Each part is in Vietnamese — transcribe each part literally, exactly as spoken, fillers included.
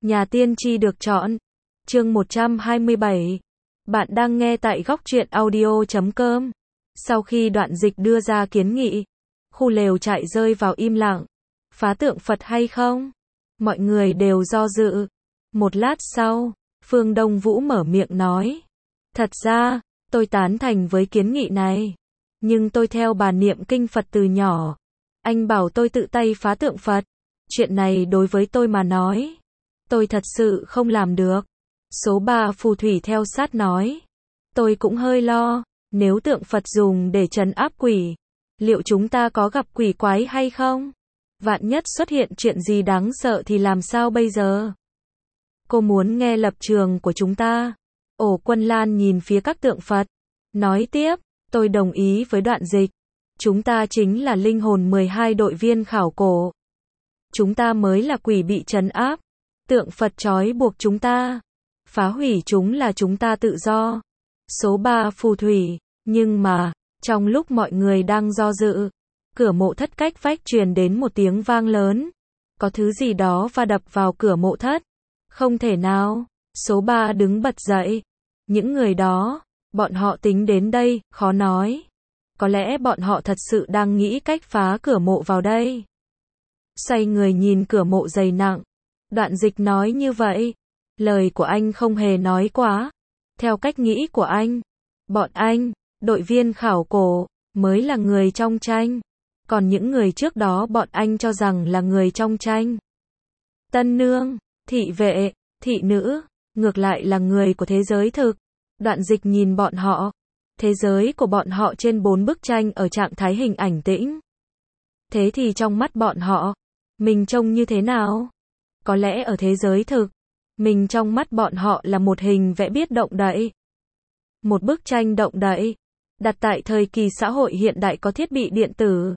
Nhà tiên tri được chọn. Chương một trăm hai mươi bảy. Bạn đang nghe tại góc truyện audio chấm com. Sau khi Đoạn Dịch đưa ra kiến nghị, khu lều trại rơi vào im lặng. Phá tượng Phật hay không? Mọi người đều do dự. Một lát sau, Phương Đông Vũ mở miệng nói. Thật ra, tôi tán thành với kiến nghị này. Nhưng tôi theo bà niệm kinh Phật từ nhỏ. Anh bảo tôi tự tay phá tượng Phật. Chuyện này đối với tôi mà nói, tôi thật sự không làm được. Số ba phù thủy theo sát nói. Tôi cũng hơi lo, nếu tượng Phật dùng để trấn áp quỷ, liệu chúng ta có gặp quỷ quái hay không? Vạn nhất xuất hiện chuyện gì đáng sợ thì làm sao bây giờ? Cô muốn nghe lập trường của chúng ta. Ổ Quân Lan nhìn phía các tượng Phật, nói tiếp, tôi đồng ý với Đoạn Dịch. Chúng ta chính là linh hồn mười hai đội viên khảo cổ. Chúng ta mới là quỷ bị trấn áp. Tượng Phật trói buộc chúng ta. Phá hủy chúng là chúng ta tự do. Số ba phù thủy. Nhưng mà, trong lúc mọi người đang do dự, cửa mộ thất cách vách truyền đến một tiếng vang lớn. Có thứ gì đó va đập vào cửa mộ thất. Không thể nào. Số ba đứng bật dậy. Những người đó, bọn họ tính đến đây, khó nói. Có lẽ bọn họ thật sự đang nghĩ cách phá cửa mộ vào đây. Xoay người nhìn cửa mộ dày nặng. Đoạn Dịch nói như vậy. Lời của anh không hề nói quá. Theo cách nghĩ của anh, bọn anh, đội viên khảo cổ, mới là người trong tranh. Còn những người trước đó bọn anh cho rằng là người trong tranh. Tân nương, thị vệ, thị nữ, ngược lại là người của thế giới thực. Đoạn Dịch nhìn bọn họ. Thế giới của bọn họ trên bốn bức tranh ở trạng thái hình ảnh tĩnh. Thế thì trong mắt bọn họ, mình trông như thế nào? Có lẽ ở thế giới thực, mình trong mắt bọn họ là một hình vẽ biết động đậy. Một bức tranh động đậy, đặt tại thời kỳ xã hội hiện đại có thiết bị điện tử.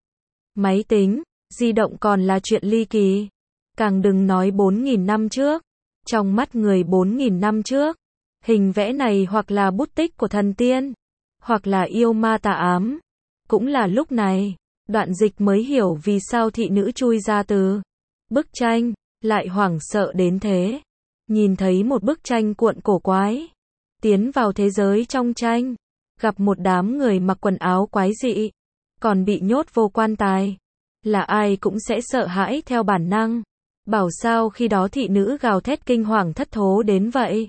Máy tính, di động còn là chuyện ly kỳ. Càng đừng nói bốn nghìn năm trước. Trong mắt người bốn nghìn năm trước, hình vẽ này hoặc là bút tích của thần tiên, hoặc là yêu ma tà ám. Cũng là lúc này, Đoạn Dịch mới hiểu vì sao thị nữ chui ra từ bức tranh, lại hoảng sợ đến thế. Nhìn thấy một bức tranh cuộn cổ quái, tiến vào thế giới trong tranh, gặp một đám người mặc quần áo quái dị, còn bị nhốt vô quan tài. Là ai cũng sẽ sợ hãi theo bản năng. Bảo sao khi đó thị nữ gào thét kinh hoàng thất thố đến vậy.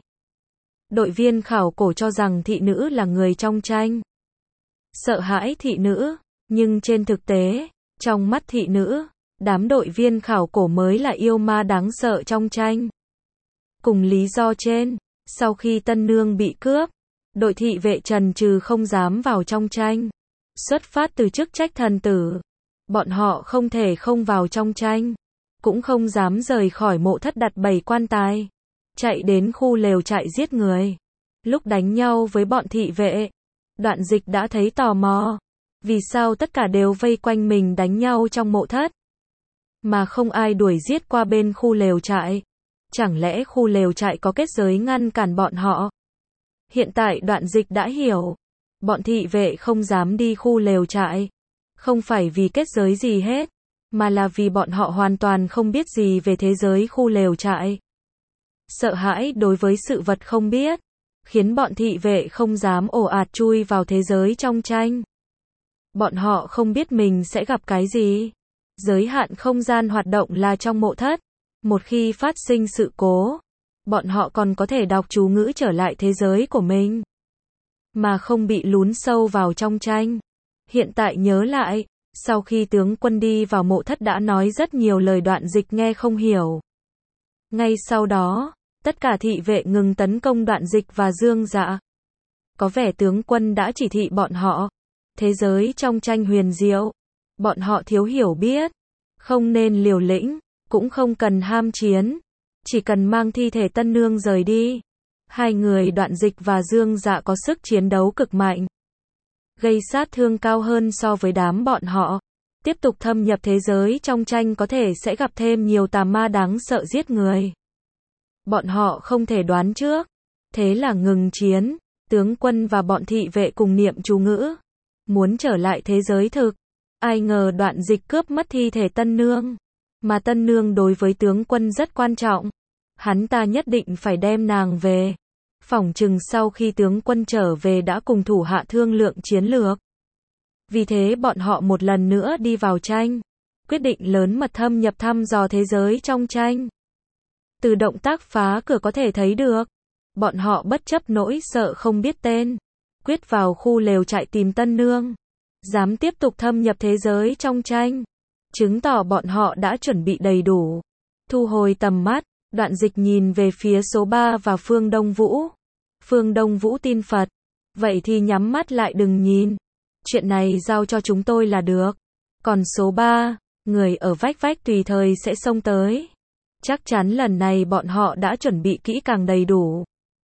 Đội viên khảo cổ cho rằng thị nữ là người trong tranh. Sợ hãi thị nữ, nhưng trên thực tế, trong mắt thị nữ, đám đội viên khảo cổ mới là yêu ma đáng sợ trong tranh. Cùng lý do trên, sau khi tân nương bị cướp, đội thị vệ trần trừ không dám vào trong tranh. Xuất phát từ chức trách thần tử, bọn họ không thể không vào trong tranh, cũng không dám rời khỏi mộ thất đặt bày quan tài, chạy đến khu lều trại giết người. Lúc đánh nhau với bọn thị vệ, Đoạn Dịch đã thấy tò mò. Vì sao tất cả đều vây quanh mình đánh nhau trong mộ thất, mà không ai đuổi giết qua bên khu lều trại? Chẳng lẽ khu lều trại có kết giới ngăn cản bọn họ? Hiện tại Đoạn Dịch đã hiểu. Bọn thị vệ không dám đi khu lều trại. Không phải vì kết giới gì hết, mà là vì bọn họ hoàn toàn không biết gì về thế giới khu lều trại. Sợ hãi đối với sự vật không biết, khiến bọn thị vệ không dám ồ ạt chui vào thế giới trong tranh. Bọn họ không biết mình sẽ gặp cái gì. Giới hạn không gian hoạt động là trong mộ thất. Một khi phát sinh sự cố, bọn họ còn có thể đọc chú ngữ trở lại thế giới của mình, mà không bị lún sâu vào trong tranh. Hiện tại nhớ lại, sau khi tướng quân đi vào mộ thất đã nói rất nhiều lời Đoạn Dịch nghe không hiểu. Ngay sau đó, tất cả thị vệ ngừng tấn công Đoạn Dịch và Dương Dạ. Có vẻ tướng quân đã chỉ thị bọn họ. Thế giới trong tranh huyền diệu. Bọn họ thiếu hiểu biết. Không nên liều lĩnh, cũng không cần ham chiến. Chỉ cần mang thi thể tân nương rời đi. Hai người Đoạn Dịch và Dương Dạ có sức chiến đấu cực mạnh, gây sát thương cao hơn so với đám bọn họ. Tiếp tục thâm nhập thế giới trong tranh có thể sẽ gặp thêm nhiều tà ma đáng sợ giết người. Bọn họ không thể đoán trước. Thế là ngừng chiến. Tướng quân và bọn thị vệ cùng niệm chú ngữ, muốn trở lại thế giới thực. Ai ngờ Đoạn Dịch cướp mất thi thể tân nương. Mà tân nương đối với tướng quân rất quan trọng. hắn ta nhất định phải đem nàng về. Phỏng chừng sau khi tướng quân trở về đã cùng thủ hạ thương lượng chiến lược. Vì thế bọn họ một lần nữa đi vào tranh. Quyết định lớn mật thâm nhập thăm dò thế giới trong tranh. Từ động tác phá cửa có thể thấy được. Bọn họ bất chấp nỗi sợ không biết tên. Quyết vào khu lều trại tìm Tân Nương. Dám tiếp tục thâm nhập thế giới trong tranh. Chứng tỏ bọn họ đã chuẩn bị đầy đủ. Thu hồi tầm mắt, Đoạn Dịch nhìn về phía số ba và Phương Đông Vũ. Phương Đông Vũ tin Phật. Vậy thì nhắm mắt lại đừng nhìn. Chuyện này giao cho chúng tôi là được. Còn số ba, người ở vách vách tùy thời sẽ xông tới. Chắc chắn lần này bọn họ đã chuẩn bị kỹ càng đầy đủ.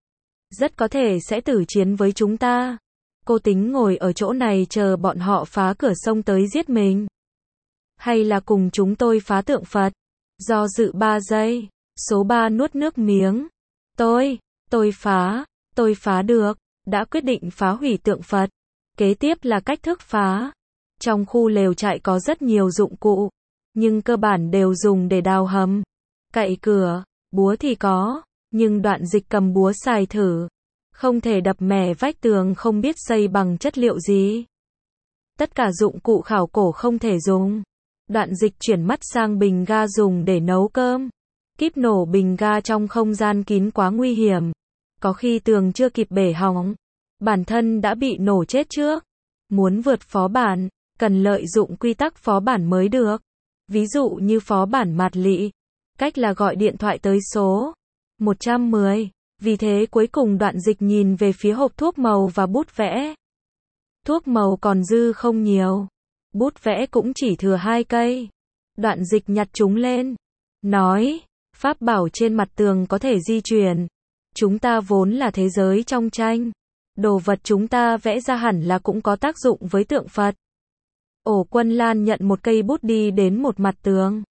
Rất có thể sẽ tử chiến với chúng ta. Cô tính ngồi ở chỗ này chờ bọn họ phá cửa xông tới giết mình. Hay là cùng chúng tôi phá tượng Phật? Do dự ba giây, số ba nuốt nước miếng. Tôi, tôi phá, tôi phá được, đã quyết định phá hủy tượng Phật. Kế tiếp là cách thức phá. Trong khu lều trại có rất nhiều dụng cụ, nhưng cơ bản đều dùng để đào hầm, cậy cửa, búa thì có, nhưng Đoạn Dịch cầm búa xài thử. Không thể đập mẻ vách tường không biết xây bằng chất liệu gì. Tất cả dụng cụ khảo cổ không thể dùng. Đoạn Dịch chuyển mắt sang bình ga dùng để nấu cơm. Kíp nổ bình ga trong không gian kín quá nguy hiểm. Có khi tường chưa kịp bể hỏng, bản thân đã bị nổ chết trước. Muốn vượt phó bản, cần lợi dụng quy tắc phó bản mới được. Ví dụ như phó bản mạt lị. Cách là gọi điện thoại tới số một trăm mười. Vì thế cuối cùng Đoạn Dịch nhìn về phía hộp thuốc màu và bút vẽ. Thuốc màu còn dư không nhiều. Bút vẽ cũng chỉ thừa hai cây. Đoạn Dịch nhặt chúng lên. Nói, pháp bảo trên mặt tường có thể di chuyển. Chúng ta vốn là thế giới trong tranh. Đồ vật chúng ta vẽ ra hẳn là cũng có tác dụng với tượng Phật. Ổ Quân Lan nhận một cây bút đi đến một mặt tường.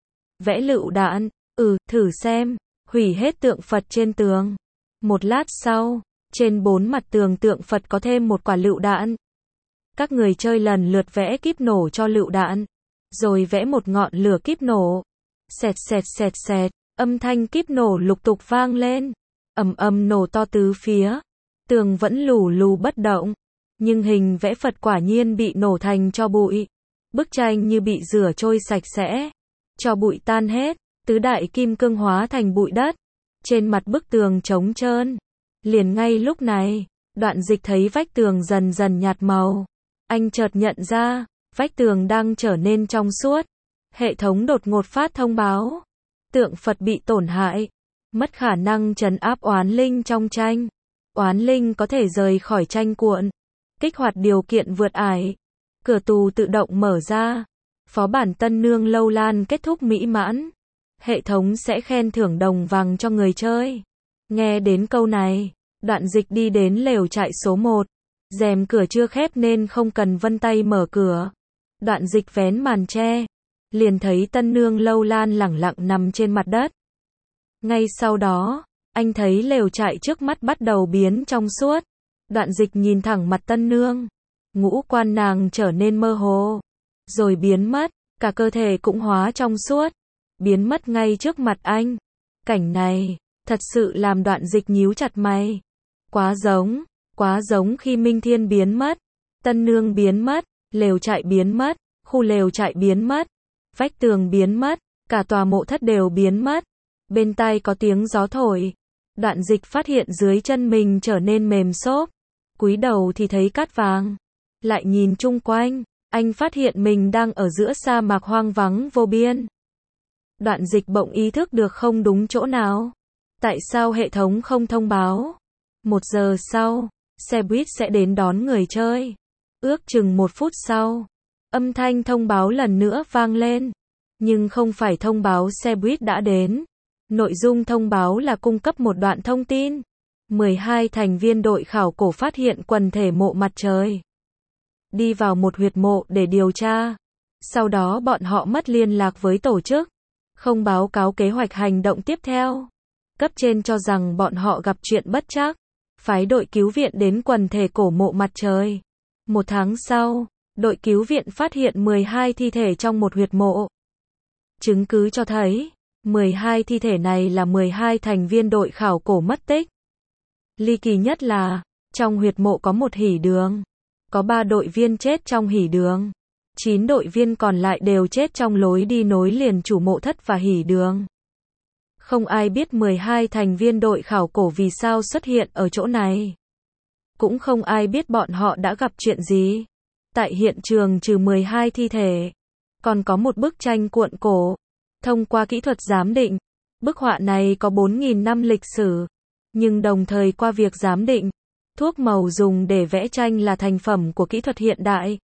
Vẽ lựu đạn, ừ, thử xem, hủy hết tượng Phật trên tường. Một lát sau, trên bốn mặt tường tượng Phật có thêm một quả lựu đạn. Các người chơi lần lượt vẽ kíp nổ cho lựu đạn. Rồi vẽ một ngọn lửa kíp nổ. Xẹt xẹt xẹt xẹt, âm thanh kíp nổ lục tục vang lên. Ầm ầm nổ to tứ phía. Tường vẫn lù lù bất động. Nhưng hình vẽ Phật quả nhiên bị nổ thành tro bụi. Bức tranh như bị rửa trôi sạch sẽ. Tro bụi tan hết, tứ đại kim cương hóa thành bụi đất. Trên mặt bức tường trống trơn. Liền ngay lúc này, Đoạn Dịch thấy vách tường dần dần nhạt màu. Anh chợt nhận ra, vách tường đang trở nên trong suốt. Hệ thống đột ngột phát thông báo. Tượng Phật bị tổn hại. Mất khả năng trấn áp oán linh trong tranh. Oán linh có thể rời khỏi tranh cuộn. Kích hoạt điều kiện vượt ải. Cửa tù tự động mở ra. Phó bản Tân Nương Lâu Lan kết thúc mỹ mãn. Hệ thống sẽ khen thưởng đồng vàng cho người chơi. Nghe đến câu này, Đoạn Dịch đi đến lều trại số một. Rèm cửa chưa khép nên không cần vân tay mở cửa. Đoạn Dịch vén màn che. Liền thấy Tân Nương Lâu Lan lẳng lặng nằm trên mặt đất. Ngay sau đó, anh thấy lều trại trước mắt bắt đầu biến trong suốt. Đoạn Dịch nhìn thẳng mặt Tân Nương. Ngũ quan nàng trở nên mơ hồ. Rồi biến mất, cả cơ thể cũng hóa trong suốt. Biến mất ngay trước mặt anh. Cảnh này, thật sự làm Đoạn Dịch nhíu chặt mày. Quá giống, quá giống khi Minh Thiên biến mất. Tân Nương biến mất, lều trại biến mất, khu lều trại biến mất. Vách tường biến mất, cả tòa mộ thất đều biến mất. Bên tai có tiếng gió thổi. Đoạn Dịch phát hiện dưới chân mình trở nên mềm xốp. Cúi đầu thì thấy cát vàng. Lại nhìn chung quanh, anh phát hiện mình đang ở giữa sa mạc hoang vắng vô biên. Đoạn Dịch bỗng ý thức được không đúng chỗ nào. Tại sao hệ thống không thông báo? Một giờ sau, xe buýt sẽ đến đón người chơi. Ước chừng một phút sau, âm thanh thông báo lần nữa vang lên. Nhưng không phải thông báo xe buýt đã đến. Nội dung thông báo là cung cấp một đoạn thông tin. mười hai thành viên đội khảo cổ phát hiện quần thể mộ mặt trời. Đi vào một huyệt mộ để điều tra. Sau đó bọn họ mất liên lạc với tổ chức. Không báo cáo kế hoạch hành động tiếp theo. Cấp trên cho rằng bọn họ gặp chuyện bất trắc. Phái đội cứu viện đến quần thể cổ mộ mặt trời. Một tháng sau, đội cứu viện phát hiện mười hai thi thể trong một huyệt mộ. Chứng cứ cho thấy, mười hai thi thể này là mười hai thành viên đội khảo cổ mất tích. Ly kỳ nhất là, trong huyệt mộ có một hỉ đường. Có ba đội viên chết trong hỉ đường. chín đội viên còn lại đều chết trong lối đi nối liền chủ mộ thất và hỉ đường. Không ai biết mười hai thành viên đội khảo cổ vì sao xuất hiện ở chỗ này. Cũng không ai biết bọn họ đã gặp chuyện gì. Tại hiện trường trừ mười hai thi thể, còn có một bức tranh cuộn cổ. Thông qua kỹ thuật giám định, bức họa này có bốn nghìn năm lịch sử. Nhưng đồng thời qua việc giám định, thuốc màu dùng để vẽ tranh là thành phẩm của kỹ thuật hiện đại.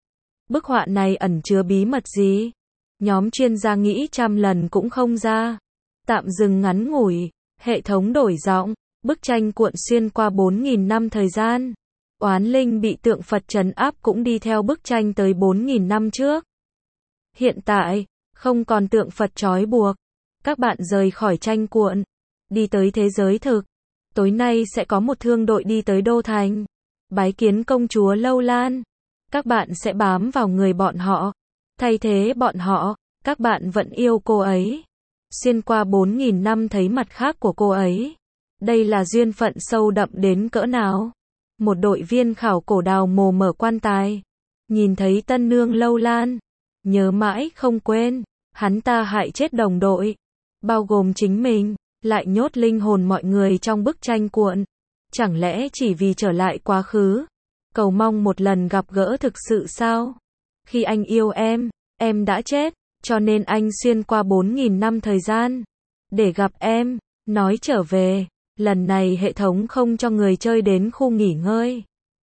Bức họa này ẩn chứa bí mật gì? Nhóm chuyên gia nghĩ trăm lần cũng không ra. Tạm dừng ngắn ngủi, hệ thống đổi giọng, bức tranh cuộn xuyên qua bốn nghìn năm thời gian. Oán linh bị tượng Phật trấn áp cũng đi theo bức tranh tới bốn nghìn năm trước. Hiện tại, không còn tượng Phật trói buộc. Các bạn rời khỏi tranh cuộn, đi tới thế giới thực. Tối nay sẽ có một thương đội đi tới Đô Thành, bái kiến công chúa Lâu Lan. Các bạn sẽ bám vào người bọn họ, thay thế bọn họ, các bạn vẫn yêu cô ấy. Xuyên qua bốn nghìn năm thấy mặt khác của cô ấy. Đây là duyên phận sâu đậm đến cỡ nào? Một đội viên khảo cổ đào mồ mở quan tài, nhìn thấy tân nương Lâu Lan, nhớ mãi không quên, hắn ta hại chết đồng đội, bao gồm chính mình, lại nhốt linh hồn mọi người trong bức tranh cuộn. Chẳng lẽ chỉ vì trở lại quá khứ, cầu mong một lần gặp gỡ thực sự sao? Khi anh yêu em, em đã chết, cho nên anh xuyên qua bốn nghìn năm thời gian để gặp em, nói trở về. Lần này hệ thống không cho người chơi đến khu nghỉ ngơi,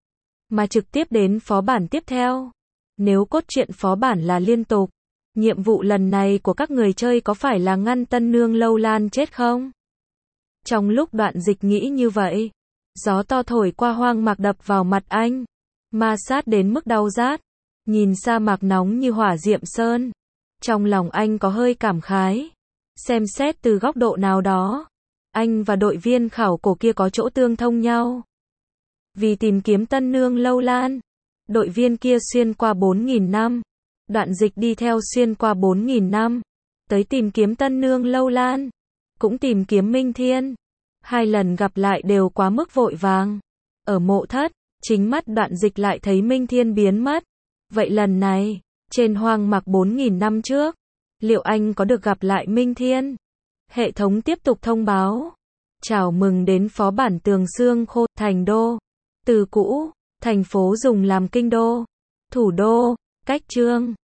mà trực tiếp đến phó bản tiếp theo. Nếu cốt truyện phó bản là liên tục, nhiệm vụ lần này của các người chơi có phải là ngăn tân nương Lâu Lan chết không? Trong lúc đoạn dịch nghĩ như vậy, gió to thổi qua hoang mạc đập vào mặt anh, ma sát đến mức đau rát. Nhìn sa mạc nóng như hỏa diệm sơn, trong lòng anh có hơi cảm khái. Xem xét từ góc độ nào đó, anh và đội viên khảo cổ kia có chỗ tương thông nhau. Vì tìm kiếm tân nương Lâu Lan, đội viên kia xuyên qua bốn nghìn năm, đoạn dịch đi theo xuyên qua bốn nghìn năm, tới tìm kiếm tân nương Lâu Lan, cũng tìm kiếm Minh Thiên. Hai lần gặp lại đều quá mức vội vàng. Ở mộ thất, chính mắt đoạn dịch lại thấy Minh Thiên biến mất. Vậy lần này, trên hoang mạc bốn nghìn năm trước, liệu anh có được gặp lại Minh Thiên? Hệ thống tiếp tục thông báo. Chào mừng đến phó bản Tường Xương Khô, Thành Đô. Từ cũ, thành phố dùng làm kinh đô, thủ đô, cách chương.